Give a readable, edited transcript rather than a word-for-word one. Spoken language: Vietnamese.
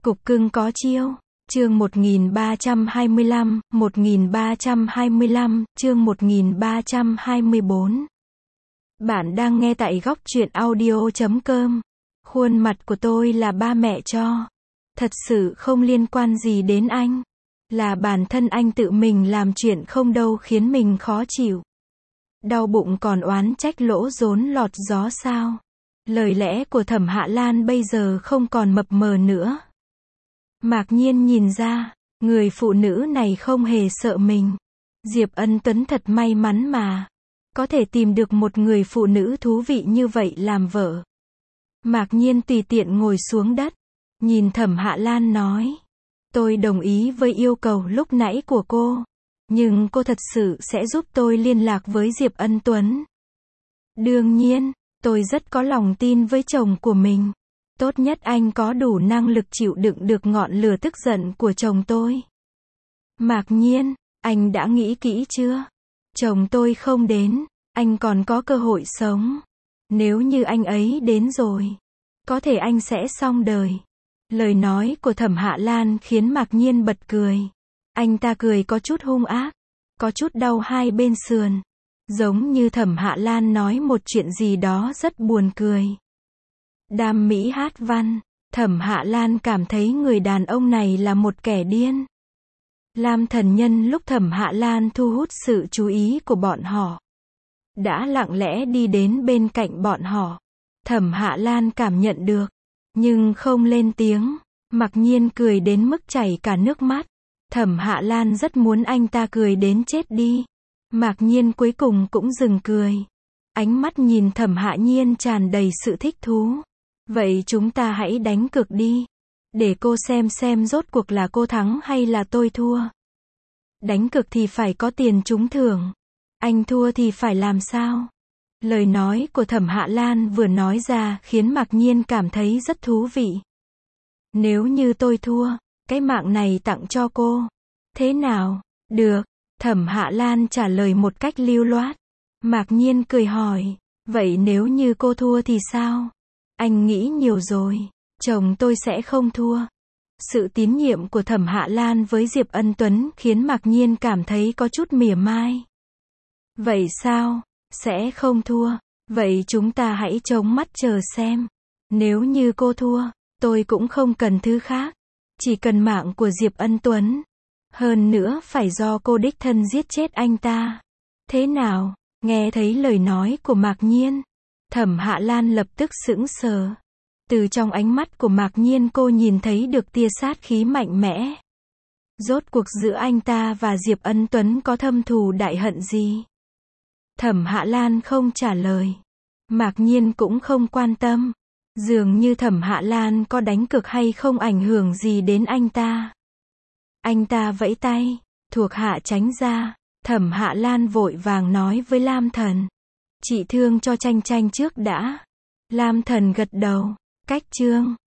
Cục cưng có chiêu. Chương 1325, 1325, chương 1324. Bạn đang nghe tại góc truyện audio.com. Khuôn mặt của tôi là ba mẹ cho. Thật sự không liên quan gì đến anh. Là bản thân anh tự mình làm chuyện không đâu khiến mình khó chịu. Đau bụng còn oán trách lỗ rốn lọt gió sao? Lời lẽ của Thẩm Hạ Lan bây giờ không còn mập mờ nữa. Mạc Nhiên nhìn ra, người phụ nữ này không hề sợ mình. Diệp Ân Tuấn thật may mắn mà. Có thể tìm được một người phụ nữ thú vị như vậy làm vợ. Mạc Nhiên tùy tiện ngồi xuống đất. Nhìn Thẩm Hạ Lan nói. Tôi đồng ý với yêu cầu lúc nãy của cô. Nhưng cô thật sự sẽ giúp tôi liên lạc với Diệp Ân Tuấn. Đương nhiên, tôi rất có lòng tin với chồng của mình. Tốt nhất anh có đủ năng lực chịu đựng được ngọn lửa tức giận của chồng tôi. Mạc Nhiên, anh đã nghĩ kỹ chưa? Chồng tôi không đến, anh còn có cơ hội sống. Nếu như anh ấy đến rồi, có thể anh sẽ xong đời. Lời nói của Thẩm Hạ Lan khiến Mạc Nhiên bật cười. Anh ta cười có chút hung ác, có chút đau hai bên sườn. Giống như Thẩm Hạ Lan nói một chuyện gì đó rất buồn cười. Đam mỹ hát văn, Thẩm Hạ Lan cảm thấy người đàn ông này là một kẻ điên. Lam Thần Nhân lúc Thẩm Hạ Lan thu hút sự chú ý của bọn họ, đã lặng lẽ đi đến bên cạnh bọn họ. Thẩm Hạ Lan cảm nhận được, nhưng không lên tiếng. Mạc Nhiên cười đến mức chảy cả nước mắt. Thẩm Hạ Lan rất muốn anh ta cười đến chết đi. Mạc Nhiên cuối cùng cũng dừng cười. Ánh mắt nhìn Thẩm Hạ Nhiên tràn đầy sự thích thú. Vậy chúng ta hãy đánh cược đi. Để cô xem rốt cuộc là cô thắng hay là tôi thua. Đánh cược thì phải có tiền trúng thưởng. Anh thua thì phải làm sao? Lời nói của Thẩm Hạ Lan vừa nói ra khiến Mạc Nhiên cảm thấy rất thú vị. Nếu như tôi thua, cái mạng này tặng cho cô. Thế nào? Được. Thẩm Hạ Lan trả lời một cách lưu loát. Mạc Nhiên cười hỏi. Vậy nếu như cô thua thì sao? Anh nghĩ nhiều rồi. Chồng tôi sẽ không thua. Sự tín nhiệm của Thẩm Hạ Lan với Diệp Ân Tuấn khiến Mạc Nhiên cảm thấy có chút mỉa mai. Vậy sao? Sẽ không thua. Vậy chúng ta hãy chống mắt chờ xem. Nếu như cô thua, tôi cũng không cần thứ khác. Chỉ cần mạng của Diệp Ân Tuấn. Hơn nữa phải do cô đích thân giết chết anh ta. Thế nào? Nghe thấy lời nói của Mạc Nhiên, Thẩm Hạ Lan lập tức sững sờ. Từ trong ánh mắt của Mạc Nhiên cô nhìn thấy được tia sát khí mạnh mẽ. Rốt cuộc giữa anh ta và Diệp Ân Tuấn có thâm thù đại hận gì? Thẩm Hạ Lan không trả lời. Mạc Nhiên cũng không quan tâm. Dường như Thẩm Hạ Lan có đánh cược hay không ảnh hưởng gì đến anh ta. Anh ta vẫy tay, thuộc hạ tránh ra. Thẩm Hạ Lan vội vàng nói với Lam Thần. Chị thương cho Tranh Tranh trước đã. Lam Thần gật đầu. Cách chương